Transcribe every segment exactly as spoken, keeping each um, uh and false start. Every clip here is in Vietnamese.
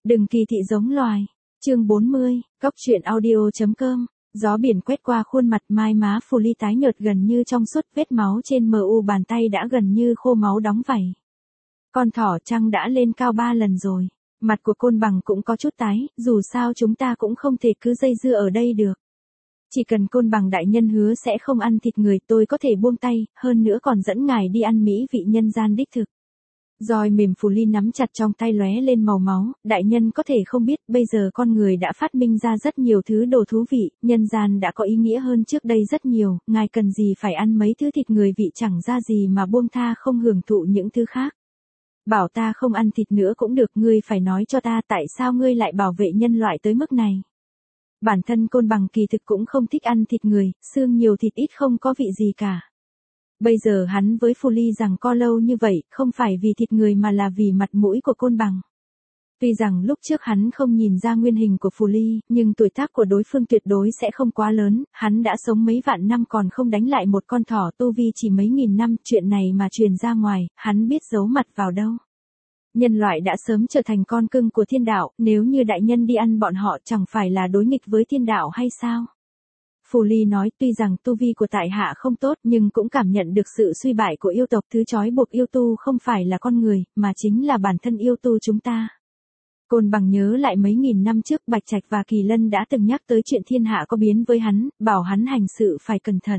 Đừng kỳ thị giống loài. Chương bốn mươi, Cóc truyện audio chấm com. Gió biển quét qua khuôn mặt, mai má Phù Ly tái nhợt gần như trong suốt, vết máu trên mờ u bàn tay đã gần như khô máu đóng vảy. Con thỏ trăng đã lên cao ba lần rồi. Mặt của Côn Bằng cũng có chút tái, dù sao chúng ta cũng không thể cứ dây dưa ở đây được. Chỉ cần Côn Bằng đại nhân hứa sẽ không ăn thịt người, tôi có thể buông tay, hơn nữa còn dẫn ngài đi ăn mỹ vị nhân gian đích thực. Roi mềm Phù Ly nắm chặt trong tay lóe lên màu máu, đại nhân có thể không biết, bây giờ con người đã phát minh ra rất nhiều thứ đồ thú vị, nhân gian đã có ý nghĩa hơn trước đây rất nhiều, ngài cần gì phải ăn mấy thứ thịt người vị chẳng ra gì mà buông tha không hưởng thụ những thứ khác. Bảo ta không ăn thịt nữa cũng được, ngươi phải nói cho ta tại sao ngươi lại bảo vệ nhân loại tới mức này. Bản thân Côn Bằng kỳ thực cũng không thích ăn thịt người, xương nhiều thịt ít không có vị gì cả. Bây giờ hắn với Phù Ly rằng co lâu như vậy, không phải vì thịt người mà là vì mặt mũi của Côn Bằng. Tuy rằng lúc trước hắn không nhìn ra nguyên hình của Phù Ly, nhưng tuổi tác của đối phương tuyệt đối sẽ không quá lớn, hắn đã sống mấy vạn năm còn không đánh lại một con thỏ tu vi chỉ mấy nghìn năm, chuyện này mà truyền ra ngoài, hắn biết giấu mặt vào đâu. Nhân loại đã sớm trở thành con cưng của thiên đạo, nếu như đại nhân đi ăn bọn họ chẳng phải là đối nghịch với thiên đạo hay sao? Phù Ly nói, tuy rằng tu vi của tại hạ không tốt nhưng cũng cảm nhận được sự suy bại của yêu tộc, thứ trói buộc yêu tu không phải là con người, mà chính là bản thân yêu tu chúng ta. Côn Bằng nhớ lại mấy nghìn năm trước Bạch Trạch và Kỳ Lân đã từng nhắc tới chuyện thiên hạ có biến với hắn, bảo hắn hành sự phải cẩn thận.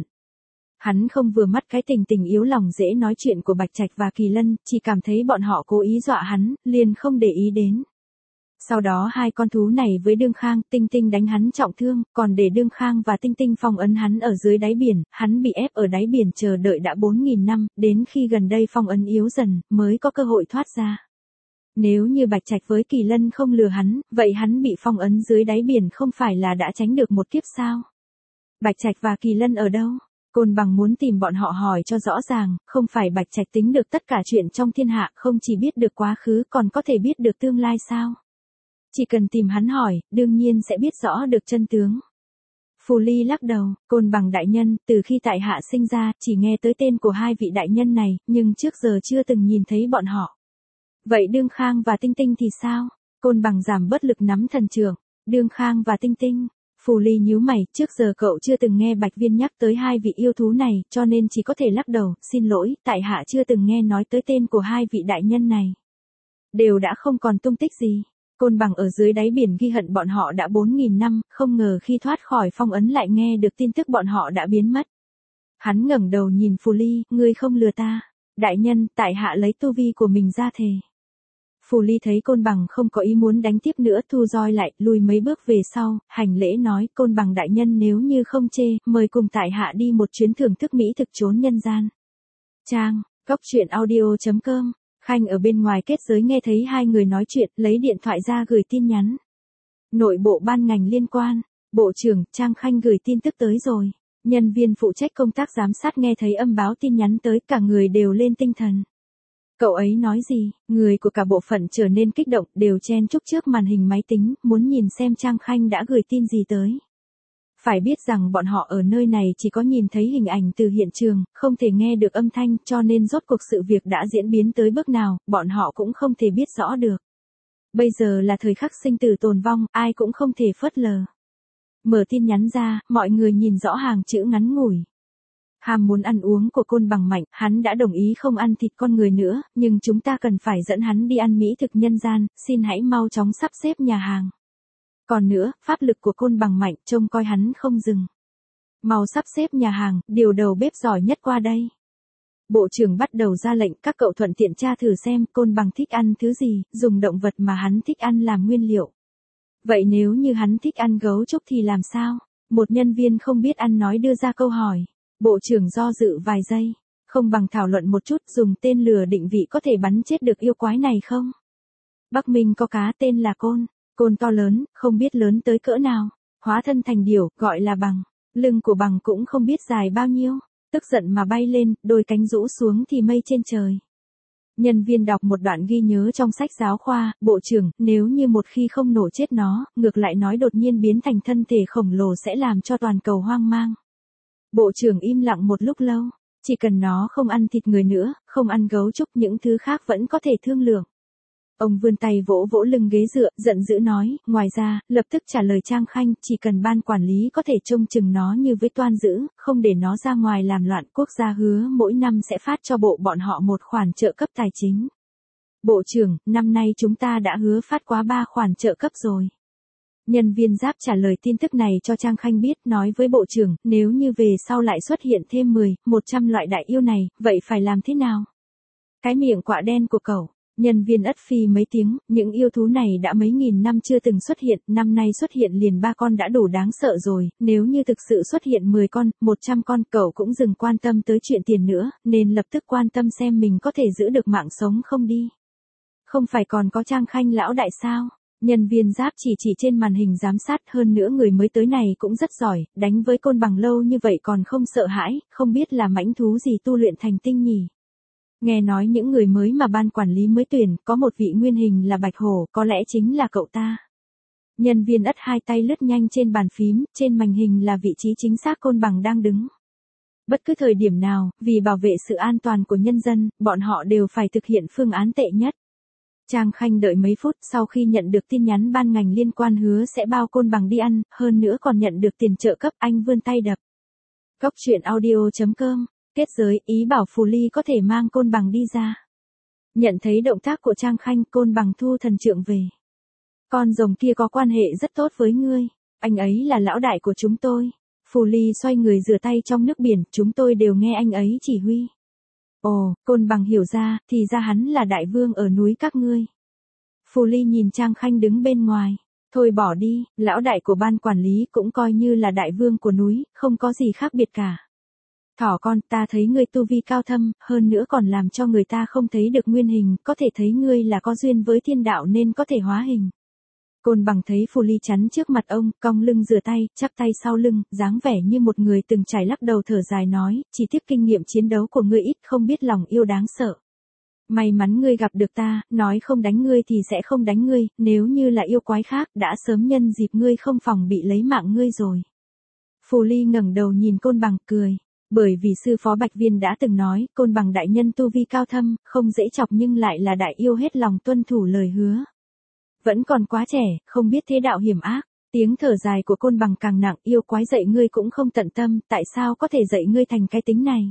Hắn không vừa mắt cái tình tình yếu lòng dễ nói chuyện của Bạch Trạch và Kỳ Lân, chỉ cảm thấy bọn họ cố ý dọa hắn, liền không để ý đến. Sau đó hai con thú này với Đương Khang, Tinh Tinh đánh hắn trọng thương, còn để Đương Khang và Tinh Tinh phong ấn hắn ở dưới đáy biển, hắn bị ép ở đáy biển chờ đợi đã bốn nghìn năm, đến khi gần đây phong ấn yếu dần, mới có cơ hội thoát ra. Nếu như Bạch Trạch với Kỳ Lân không lừa hắn, vậy hắn bị phong ấn dưới đáy biển không phải là đã tránh được một kiếp sao? Bạch Trạch và Kỳ Lân ở đâu? Côn Bằng muốn tìm bọn họ hỏi cho rõ ràng, không phải Bạch Trạch tính được tất cả chuyện trong thiên hạ, không chỉ biết được quá khứ còn có thể biết được tương lai sao? Chỉ cần tìm hắn hỏi, đương nhiên sẽ biết rõ được chân tướng. Phù Ly lắc đầu, Côn Bằng đại nhân, từ khi tại hạ sinh ra, chỉ nghe tới tên của hai vị đại nhân này, nhưng trước giờ chưa từng nhìn thấy bọn họ. Vậy Đương Khang và Tinh Tinh thì sao? Côn Bằng giảm bớt lực nắm thần trưởng. Đương Khang và Tinh Tinh. Phù Ly nhíu mày, trước giờ cậu chưa từng nghe Bạch Viên nhắc tới hai vị yêu thú này, cho nên chỉ có thể lắc đầu, xin lỗi, tại hạ chưa từng nghe nói tới tên của hai vị đại nhân này. Đều đã không còn tung tích gì. Côn Bằng ở dưới đáy biển ghi hận bọn họ đã bốn nghìn năm, không ngờ khi thoát khỏi phong ấn lại nghe được tin tức bọn họ đã biến mất. Hắn ngẩng đầu nhìn Phù Ly, ngươi không lừa ta. Đại nhân, tại hạ lấy tu vi của mình ra thề. Phù Ly thấy Côn Bằng không có ý muốn đánh tiếp nữa, thu roi lại, lùi mấy bước về sau, hành lễ nói, Côn Bằng đại nhân nếu như không chê, mời cùng tại hạ đi một chuyến thưởng thức mỹ thực chốn nhân gian. Trang, Cóc truyện audio chấm com. Khanh ở bên ngoài kết giới nghe thấy hai người nói chuyện, lấy điện thoại ra gửi tin nhắn. Nội bộ ban ngành liên quan, Bộ trưởng, Trang Khanh gửi tin tức tới rồi. Nhân viên phụ trách công tác giám sát nghe thấy âm báo tin nhắn tới, cả người đều lên tinh thần. Cậu ấy nói gì? Người của cả bộ phận trở nên kích động, đều chen chúc trước màn hình máy tính, muốn nhìn xem Trang Khanh đã gửi tin gì tới. Phải biết rằng bọn họ ở nơi này chỉ có nhìn thấy hình ảnh từ hiện trường, không thể nghe được âm thanh, cho nên rốt cuộc sự việc đã diễn biến tới bước nào, bọn họ cũng không thể biết rõ được. Bây giờ là thời khắc sinh tử tồn vong, ai cũng không thể phớt lờ. Mở tin nhắn ra, mọi người nhìn rõ hàng chữ ngắn ngủi. Ham muốn ăn uống của Côn Bằng mạnh, hắn đã đồng ý không ăn thịt con người nữa, nhưng chúng ta cần phải dẫn hắn đi ăn mỹ thực nhân gian, xin hãy mau chóng sắp xếp nhà hàng. Còn nữa, pháp lực của Côn Bằng mạnh, trông coi hắn không dừng. Mau sắp xếp nhà hàng, điều đầu bếp giỏi nhất qua đây. Bộ trưởng bắt đầu ra lệnh, các cậu thuận tiện tra thử xem Côn Bằng thích ăn thứ gì, dùng động vật mà hắn thích ăn làm nguyên liệu. Vậy nếu như hắn thích ăn gấu trúc thì làm sao? Một nhân viên không biết ăn nói đưa ra câu hỏi. Bộ trưởng do dự vài giây, không bằng thảo luận một chút, dùng tên lửa định vị có thể bắn chết được yêu quái này không? Bắc Minh có cá tên là Côn, Côn to lớn, không biết lớn tới cỡ nào, hóa thân thành điểu, gọi là Bằng, lưng của Bằng cũng không biết dài bao nhiêu, tức giận mà bay lên, đôi cánh rũ xuống thì mây trên trời. Nhân viên đọc một đoạn ghi nhớ trong sách giáo khoa, bộ trưởng, nếu như một khi không nổ chết nó, ngược lại nói đột nhiên biến thành thân thể khổng lồ sẽ làm cho toàn cầu hoang mang. Bộ trưởng im lặng một lúc lâu, chỉ cần nó không ăn thịt người nữa, không ăn gấu trúc, những thứ khác vẫn có thể thương lượng. Ông vươn tay vỗ vỗ lưng ghế dựa, giận dữ nói, ngoài ra, lập tức trả lời Trang Khanh, chỉ cần ban quản lý có thể trông chừng nó như với toan dữ, không để nó ra ngoài làm loạn, quốc gia hứa mỗi năm sẽ phát cho bộ bọn họ một khoản trợ cấp tài chính. Bộ trưởng, năm nay chúng ta đã hứa phát quá ba khoản trợ cấp rồi. Nhân viên giáp trả lời tin tức này cho Trang Khanh biết, nói với bộ trưởng, nếu như về sau lại xuất hiện thêm mười, một trăm loại đại yêu này, vậy phải làm thế nào? Cái miệng quạ đen của cậu. Nhân viên ất phi mấy tiếng, những yêu thú này đã mấy nghìn năm chưa từng xuất hiện, năm nay xuất hiện liền ba con đã đủ đáng sợ rồi, nếu như thực sự xuất hiện mười con, một trăm con, cậu cũng dừng quan tâm tới chuyện tiền nữa, nên lập tức quan tâm xem mình có thể giữ được mạng sống không đi. Không phải còn có Trang Khanh lão đại sao? Nhân viên giáp chỉ chỉ trên màn hình giám sát, hơn nữa người mới tới này cũng rất giỏi, đánh với côn bằng lâu như vậy còn không sợ hãi, không biết là mãnh thú gì tu luyện thành tinh nhỉ. Nghe nói những người mới mà ban quản lý mới tuyển, có một vị nguyên hình là bạch hổ, có lẽ chính là cậu ta. Nhân viên ất hai tay lướt nhanh trên bàn phím, trên màn hình là vị trí chính xác côn bằng đang đứng. Bất cứ thời điểm nào, vì bảo vệ sự an toàn của nhân dân, bọn họ đều phải thực hiện phương án tệ nhất. Trang Khanh đợi mấy phút, sau khi nhận được tin nhắn ban ngành liên quan hứa sẽ bao côn bằng đi ăn, hơn nữa còn nhận được tiền trợ cấp, anh vươn tay đập. Góc truyện audio chấm com, kết giới, ý bảo Phù Ly có thể mang côn bằng đi ra. Nhận thấy động tác của Trang Khanh, côn bằng thu thần trượng về. Con rồng kia có quan hệ rất tốt với ngươi, anh ấy là lão đại của chúng tôi. Phù Ly xoay người rửa tay trong nước biển, chúng tôi đều nghe anh ấy chỉ huy. Ồ, côn bằng hiểu ra, thì ra hắn là đại vương ở núi các ngươi. Phù Ly nhìn Trang Khanh đứng bên ngoài. Thôi bỏ đi, lão đại của ban quản lý cũng coi như là đại vương của núi, không có gì khác biệt cả. Thỏ con, ta thấy ngươi tu vi cao thâm, hơn nữa còn làm cho người ta không thấy được nguyên hình, có thể thấy ngươi là có duyên với thiên đạo nên có thể hóa hình. Côn bằng thấy Phù Ly chắn trước mặt ông, cong lưng rửa tay, chắp tay sau lưng, dáng vẻ như một người từng trải, lắc đầu thở dài nói, chỉ tiếc kinh nghiệm chiến đấu của ngươi ít, không biết lòng yêu đáng sợ. May mắn ngươi gặp được ta, nói không đánh ngươi thì sẽ không đánh ngươi, nếu như là yêu quái khác, đã sớm nhân dịp ngươi không phòng bị lấy mạng ngươi rồi. Phù Ly ngẩng đầu nhìn côn bằng, cười. Bởi vì sư phó Bạch Viên đã từng nói, côn bằng đại nhân tu vi cao thâm, không dễ chọc nhưng lại là đại yêu hết lòng tuân thủ lời hứa. Vẫn còn quá trẻ, không biết thế đạo hiểm ác. Tiếng thở dài của côn bằng càng nặng, yêu quái dạy ngươi cũng không tận tâm, tại sao có thể dạy ngươi thành cái tính này?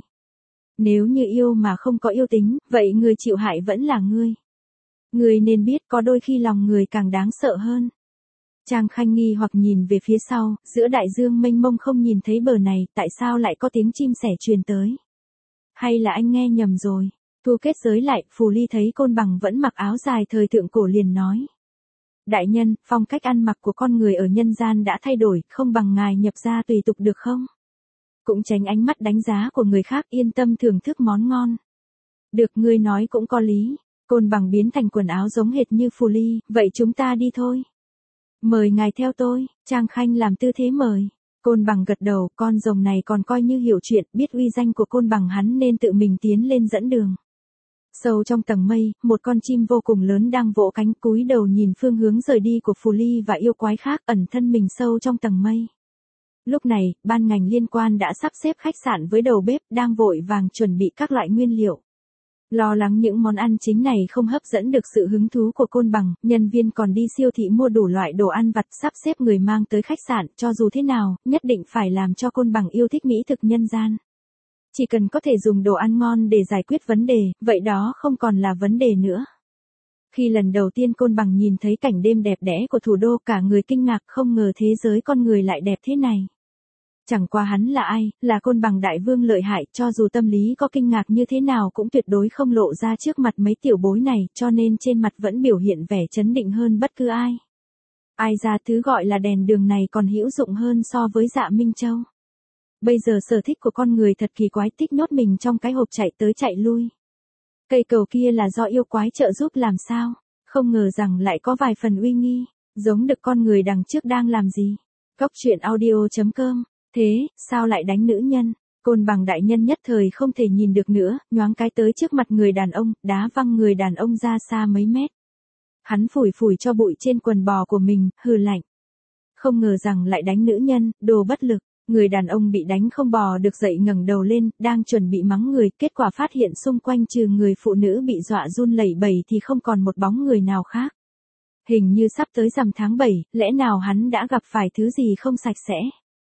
Nếu như yêu mà không có yêu tính, vậy người chịu hại vẫn là ngươi. Ngươi nên biết có đôi khi lòng người càng đáng sợ hơn. Trang Khanh nghi hoặc nhìn về phía sau, giữa đại dương mênh mông không nhìn thấy bờ này, tại sao lại có tiếng chim sẻ truyền tới? Hay là anh nghe nhầm rồi? Thu kết giới lại, Phù Ly thấy côn bằng vẫn mặc áo dài thời thượng cổ liền nói. Đại nhân, phong cách ăn mặc của con người ở nhân gian đã thay đổi, không bằng ngài nhập gia tùy tục được không? Cũng tránh ánh mắt đánh giá của người khác, yên tâm thưởng thức món ngon. Được, ngươi nói cũng có lý. Côn bằng biến thành quần áo giống hệt như Phù Ly, vậy chúng ta đi thôi. Mời ngài theo tôi, Trang Khanh làm tư thế mời. Côn bằng gật đầu, con rồng này còn coi như hiểu chuyện, biết uy danh của côn bằng hắn nên tự mình tiến lên dẫn đường. Sâu trong tầng mây, một con chim vô cùng lớn đang vỗ cánh, cúi đầu nhìn phương hướng rời đi của Phù Ly và yêu quái khác, ẩn thân mình sâu trong tầng mây. Lúc này, ban ngành liên quan đã sắp xếp khách sạn với đầu bếp, đang vội vàng chuẩn bị các loại nguyên liệu. Lo lắng những món ăn chính này không hấp dẫn được sự hứng thú của côn bằng, nhân viên còn đi siêu thị mua đủ loại đồ ăn vặt, sắp xếp người mang tới khách sạn, cho dù thế nào, nhất định phải làm cho côn bằng yêu thích mỹ thực nhân gian. Chỉ cần có thể dùng đồ ăn ngon để giải quyết vấn đề, vậy đó không còn là vấn đề nữa. Khi lần đầu tiên côn bằng nhìn thấy cảnh đêm đẹp đẽ của thủ đô, cả người kinh ngạc, không ngờ thế giới con người lại đẹp thế này. Chẳng qua hắn là ai, là côn bằng đại vương lợi hại, cho dù tâm lý có kinh ngạc như thế nào cũng tuyệt đối không lộ ra trước mặt mấy tiểu bối này, cho nên trên mặt vẫn biểu hiện vẻ chấn định hơn bất cứ ai. Ai ra thứ gọi là đèn đường này còn hữu dụng hơn so với Dạ Minh Châu. Bây giờ sở thích của con người thật kỳ quái, thích nhốt mình trong cái hộp chạy tới chạy lui. Cây cầu kia là do yêu quái trợ giúp làm sao, không ngờ rằng lại có vài phần uy nghi, giống được con người đằng trước đang làm gì. Góc truyện audio chấm com. Thế, sao lại đánh nữ nhân? Côn bằng đại nhân nhất thời không thể nhìn được nữa, nhoáng cái tới trước mặt người đàn ông, đá văng người đàn ông ra xa mấy mét. Hắn phủi phủi cho bụi trên quần bò của mình, hừ lạnh. Không ngờ rằng lại đánh nữ nhân, đồ bất lực. Người đàn ông bị đánh không bò được dậy ngẩng đầu lên, đang chuẩn bị mắng người, kết quả phát hiện xung quanh trừ người phụ nữ bị dọa run lẩy bẩy thì không còn một bóng người nào khác. Hình như sắp tới rằm tháng bảy, lẽ nào hắn đã gặp phải thứ gì không sạch sẽ?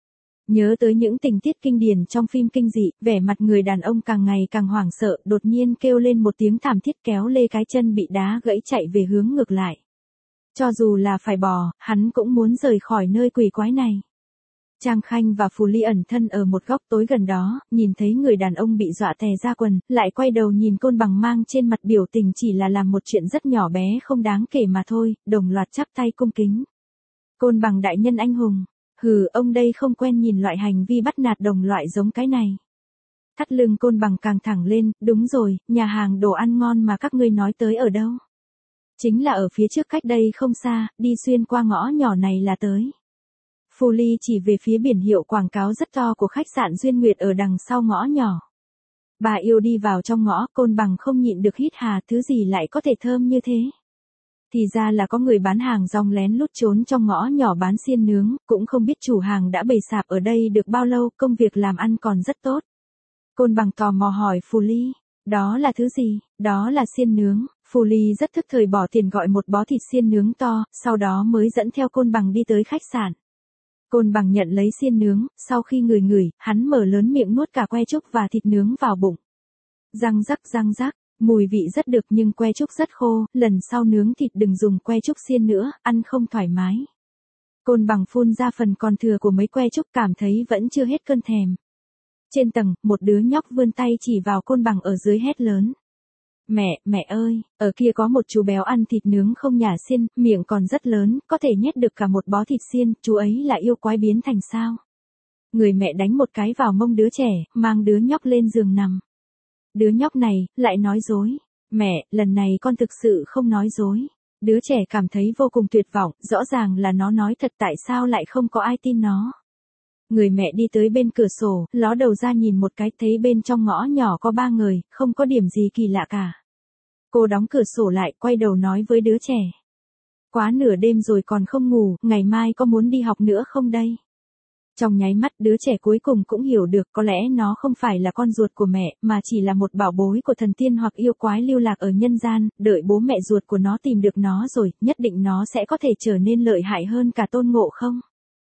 Nhớ tới những tình tiết kinh điển trong phim kinh dị, vẻ mặt người đàn ông càng ngày càng hoảng sợ, đột nhiên kêu lên một tiếng thảm thiết kéo lê cái chân bị đá gãy chạy về hướng ngược lại. Cho dù là phải bò, hắn cũng muốn rời khỏi nơi quỷ quái này. Trang Khanh và Phù Ly ẩn thân ở một góc tối gần đó, nhìn thấy người đàn ông bị dọa tè ra quần, lại quay đầu nhìn Côn Bằng mang trên mặt biểu tình chỉ là làm một chuyện rất nhỏ bé không đáng kể mà thôi, đồng loạt chắp tay cung kính. Côn Bằng đại nhân anh hùng, hừ, ông đây không quen nhìn loại hành vi bắt nạt đồng loại giống cái này. Thắt lưng Côn Bằng càng thẳng lên, đúng rồi, nhà hàng đồ ăn ngon mà các ngươi nói tới ở đâu? Chính là ở phía trước cách đây không xa, đi xuyên qua ngõ nhỏ này là tới. Phù Ly chỉ về phía biển hiệu quảng cáo rất to của khách sạn Duyên Nguyệt ở đằng sau ngõ nhỏ. Bà yêu đi vào trong ngõ, Côn Bằng không nhịn được hít hà, thứ gì lại có thể thơm như thế. Thì ra là có người bán hàng rong lén lút trốn trong ngõ nhỏ bán xiên nướng, cũng không biết chủ hàng đã bày sạp ở đây được bao lâu, công việc làm ăn còn rất tốt. Côn Bằng tò mò hỏi Phù Ly, đó là thứ gì? Đó là xiên nướng. Phù Ly rất thức thời bỏ tiền gọi một bó thịt xiên nướng to, sau đó mới dẫn theo Côn Bằng đi tới khách sạn. Côn Bằng nhận lấy xiên nướng, sau khi ngửi ngửi, hắn mở lớn miệng nuốt cả que trúc và thịt nướng vào bụng. Răng rắc răng rắc, mùi vị rất được nhưng que trúc rất khô, lần sau nướng thịt đừng dùng que trúc xiên nữa, ăn không thoải mái. Côn Bằng phun ra phần còn thừa của mấy que trúc cảm thấy vẫn chưa hết cơn thèm. Trên tầng, một đứa nhóc vươn tay chỉ vào Côn Bằng ở dưới hét lớn. Mẹ, mẹ ơi, ở kia có một chú béo ăn thịt nướng không nhả xiên, miệng còn rất lớn, có thể nhét được cả một bó thịt xiên, chú ấy là yêu quái biến thành sao? Người mẹ đánh một cái vào mông đứa trẻ, mang đứa nhóc lên giường nằm. Đứa nhóc này, lại nói dối. Mẹ, lần này con thực sự không nói dối. Đứa trẻ cảm thấy vô cùng tuyệt vọng, rõ ràng là nó nói thật tại sao lại không có ai tin nó. Người mẹ đi tới bên cửa sổ, ló đầu ra nhìn một cái, thấy bên trong ngõ nhỏ có ba người, không có điểm gì kỳ lạ cả. Cô đóng cửa sổ lại, quay đầu nói với đứa trẻ. Quá nửa đêm rồi còn không ngủ, ngày mai có muốn đi học nữa không đây? Trong nháy mắt đứa trẻ cuối cùng cũng hiểu được có lẽ nó không phải là con ruột của mẹ, mà chỉ là một bảo bối của thần tiên hoặc yêu quái lưu lạc ở nhân gian, đợi bố mẹ ruột của nó tìm được nó rồi, nhất định nó sẽ có thể trở nên lợi hại hơn cả Tôn Ngộ Không.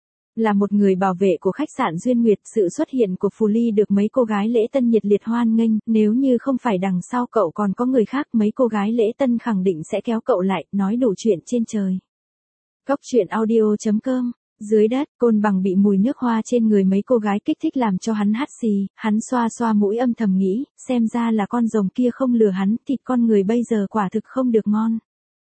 Là một người bảo vệ của khách sạn Duyên Nguyệt, sự xuất hiện của Phù Ly được mấy cô gái lễ tân nhiệt liệt hoan nghênh, nếu như không phải đằng sau cậu còn có người khác, mấy cô gái lễ tân khẳng định sẽ kéo cậu lại, nói đủ chuyện trên trời. Góc truyện audio chấm com. Dưới đất, Côn Bằng bị mùi nước hoa trên người mấy cô gái kích thích làm cho hắn hắt xì, hắn xoa xoa mũi âm thầm nghĩ, xem ra là con rồng kia không lừa hắn, thịt con người bây giờ quả thực không được ngon.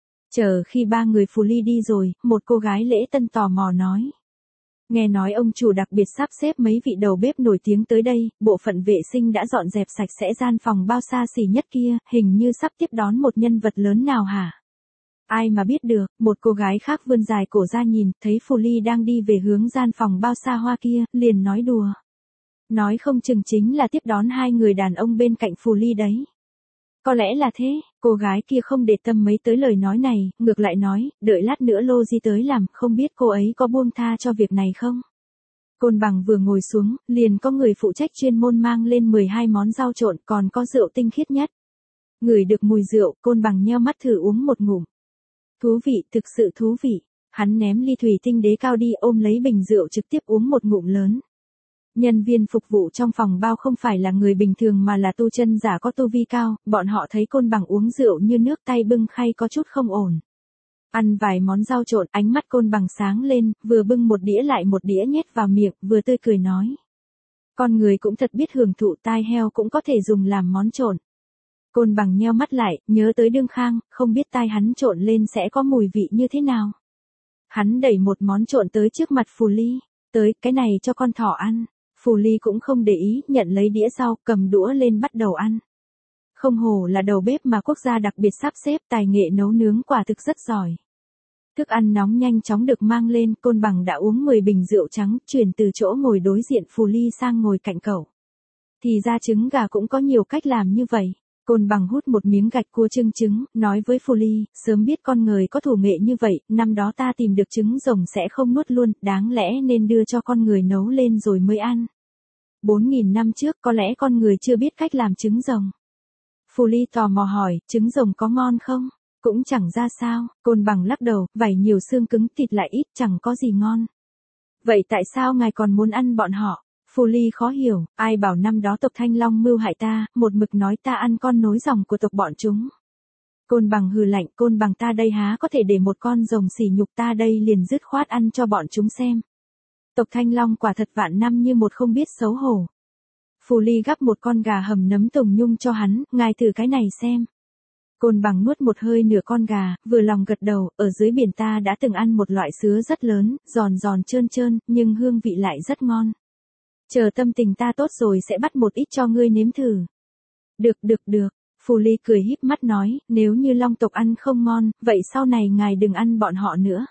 Chờ khi ba người Phù Ly đi rồi, một cô gái lễ tân tò mò nói. Nghe nói ông chủ đặc biệt sắp xếp mấy vị đầu bếp nổi tiếng tới đây, bộ phận vệ sinh đã dọn dẹp sạch sẽ gian phòng bao xa xỉ nhất kia, hình như sắp tiếp đón một nhân vật lớn nào hả? Ai mà biết được, một cô gái khác vươn dài cổ ra nhìn, thấy Phù Ly đang đi về hướng gian phòng bao xa hoa kia, liền nói đùa. Nói không chừng chính là tiếp đón hai người đàn ông bên cạnh Phù Ly đấy. Có lẽ là thế, cô gái kia không để tâm mấy tới lời nói này, ngược lại nói, đợi lát nữa Lô Di tới làm, không biết cô ấy có buông tha cho việc này không? Côn Bằng vừa ngồi xuống, liền có người phụ trách chuyên môn mang lên mười hai món rau trộn, còn có rượu tinh khiết nhất. Ngửi được mùi rượu, Côn Bằng nheo mắt thử uống một ngụm. Thú vị, thực sự thú vị. Hắn ném ly thủy tinh đế cao đi, ôm lấy bình rượu trực tiếp uống một ngụm lớn. Nhân viên phục vụ trong phòng bao không phải là người bình thường mà là tu chân giả có tu vi cao, bọn họ thấy Côn Bằng uống rượu như nước, tay bưng khay có chút không ổn. Ăn vài món rau trộn, ánh mắt Côn Bằng sáng lên, vừa bưng một đĩa lại một đĩa nhét vào miệng, vừa tươi cười nói. Con người cũng thật biết hưởng thụ, tai heo cũng có thể dùng làm món trộn. Côn Bằng nheo mắt lại, nhớ tới Đương Khang, không biết tai hắn trộn lên sẽ có mùi vị như thế nào. Hắn đẩy một món trộn tới trước mặt Phù Ly, tới, cái này cho con thỏ ăn. Phù Ly cũng không để ý, nhận lấy đĩa sau, cầm đũa lên bắt đầu ăn. Không hổ là đầu bếp mà quốc gia đặc biệt sắp xếp, tài nghệ nấu nướng quả thực rất giỏi. Thức ăn nóng nhanh chóng được mang lên, Côn Bằng đã uống mười bình rượu trắng, chuyển từ chỗ ngồi đối diện Phù Ly sang ngồi cạnh cậu. Thì ra trứng gà cũng có nhiều cách làm như vậy. Côn Bằng hút một miếng gạch cua trưng trứng, nói với Phù Ly, sớm biết con người có thủ nghệ như vậy, năm đó ta tìm được trứng rồng sẽ không nuốt luôn, đáng lẽ nên đưa cho con người nấu lên rồi mới ăn. Bốn nghìn năm trước có lẽ con người chưa biết cách làm trứng rồng. Phù Ly tò mò hỏi, trứng rồng có ngon không? Cũng chẳng ra sao, Côn Bằng lắc đầu, vảy nhiều xương cứng thịt lại ít chẳng có gì ngon. Vậy tại sao ngài còn muốn ăn bọn họ? Phù Ly khó hiểu, ai bảo năm đó tộc Thanh Long mưu hại ta, một mực nói ta ăn con nối dòng của tộc bọn chúng. Côn Bằng hừ lạnh, Côn Bằng ta đây há có thể để một con rồng sỉ nhục ta đây liền dứt khoát ăn cho bọn chúng xem. Tộc Thanh Long quả thật vạn năm như một không biết xấu hổ. Phù Ly gắp một con gà hầm nấm tùng nhung cho hắn, ngài thử cái này xem. Côn Bằng nuốt một hơi nửa con gà, vừa lòng gật đầu, ở dưới biển ta đã từng ăn một loại sứa rất lớn, giòn giòn trơn trơn, nhưng hương vị lại rất ngon. Chờ tâm tình ta tốt rồi sẽ bắt một ít cho ngươi nếm thử. Được được được, Phù Ly cười híp mắt nói, nếu như long tộc ăn không ngon, vậy sau này ngài đừng ăn bọn họ nữa.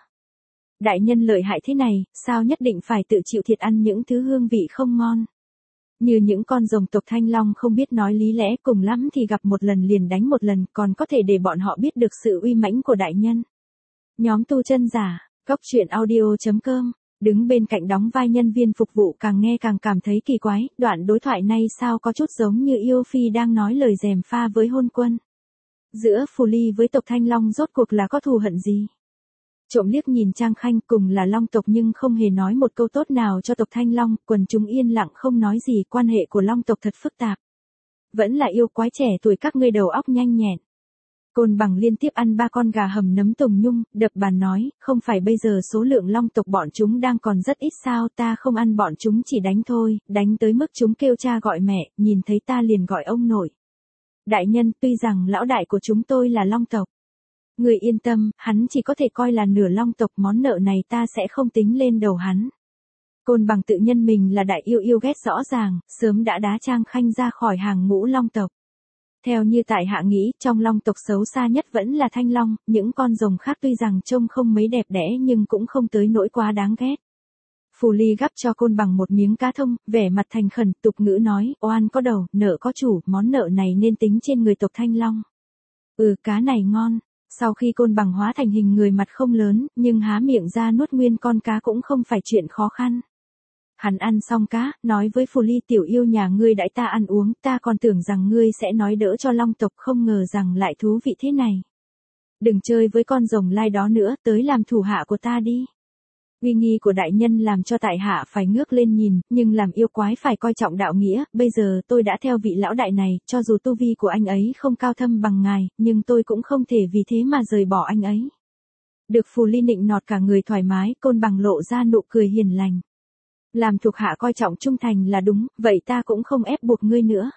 Đại nhân lợi hại thế này, sao nhất định phải tự chịu thiệt ăn những thứ hương vị không ngon. Như những con rồng tộc Thanh Long không biết nói lý lẽ, cùng lắm thì gặp một lần liền đánh một lần, còn có thể để bọn họ biết được sự uy mãnh của đại nhân. Nhóm tu chân giả, góc truyện audio chấm com, đứng bên cạnh đóng vai nhân viên phục vụ càng nghe càng cảm thấy kỳ quái, đoạn đối thoại này sao có chút giống như Yêu Phi đang nói lời gièm pha với hôn quân. Giữa Phù Ly với tộc Thanh Long rốt cuộc là có thù hận gì? Trộm liếc nhìn Trang Khanh, cùng là long tộc nhưng không hề nói một câu tốt nào cho tộc Thanh Long, quần chúng yên lặng không nói gì, quan hệ của long tộc thật phức tạp. Vẫn là yêu quái trẻ tuổi các ngươi đầu óc nhanh nhẹn. Côn Bằng liên tiếp ăn ba con gà hầm nấm tùng nhung, đập bàn nói, không phải bây giờ số lượng long tộc bọn chúng đang còn rất ít sao, ta không ăn bọn chúng chỉ đánh thôi, đánh tới mức chúng kêu cha gọi mẹ, nhìn thấy ta liền gọi ông nội. Đại nhân, tuy rằng lão đại của chúng tôi là long tộc. Người yên tâm, hắn chỉ có thể coi là nửa long tộc, món nợ này ta sẽ không tính lên đầu hắn. Côn Bằng tự nhân mình là đại yêu yêu ghét rõ ràng, sớm đã đá Trang Khanh ra khỏi hàng ngũ long tộc. Theo như tại hạ nghĩ, trong long tộc xấu xa nhất vẫn là Thanh Long, những con rồng khác tuy rằng trông không mấy đẹp đẽ nhưng cũng không tới nỗi quá đáng ghét. Phù Ly gắp cho Côn Bằng một miếng cá thông, vẻ mặt thành khẩn, tục ngữ nói, oan có đầu, nợ có chủ, món nợ này nên tính trên người tộc Thanh Long. Ừ, cá này ngon. Sau khi Côn Bằng hóa thành hình người mặt không lớn, nhưng há miệng ra nuốt nguyên con cá cũng không phải chuyện khó khăn. Hắn ăn xong cá, nói với Phù Ly, tiểu yêu nhà ngươi đãi ta ăn uống, ta còn tưởng rằng ngươi sẽ nói đỡ cho long tộc, không ngờ rằng lại thú vị thế này. Đừng chơi với con rồng lai đó nữa, tới làm thủ hạ của ta đi. Uy nghi của đại nhân làm cho tại hạ phải ngước lên nhìn, nhưng làm yêu quái phải coi trọng đạo nghĩa, bây giờ tôi đã theo vị lão đại này, cho dù tu vi của anh ấy không cao thâm bằng ngài, nhưng tôi cũng không thể vì thế mà rời bỏ anh ấy. Được Phù Ly nịnh nọt cả người thoải mái, Côn Bằng lộ ra nụ cười hiền lành. Làm thuộc hạ coi trọng trung thành là đúng, vậy ta cũng không ép buộc ngươi nữa.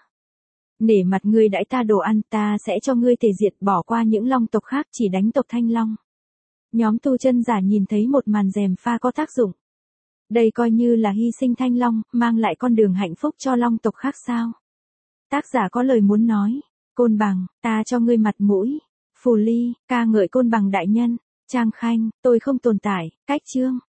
Nể mặt ngươi đãi ta đồ ăn, ta sẽ cho ngươi thể diệt, bỏ qua những long tộc khác, chỉ đánh tộc Thanh Long. Nhóm tu chân giả nhìn thấy một màn gièm pha có tác dụng. Đây coi như là hy sinh Thanh Long, mang lại con đường hạnh phúc cho long tộc khác sao? Tác giả có lời muốn nói. Côn Bằng, ta cho ngươi mặt mũi. Phù Ly, ca ngợi Côn Bằng đại nhân. Trang Khanh, tôi không tồn tại. Cách chương.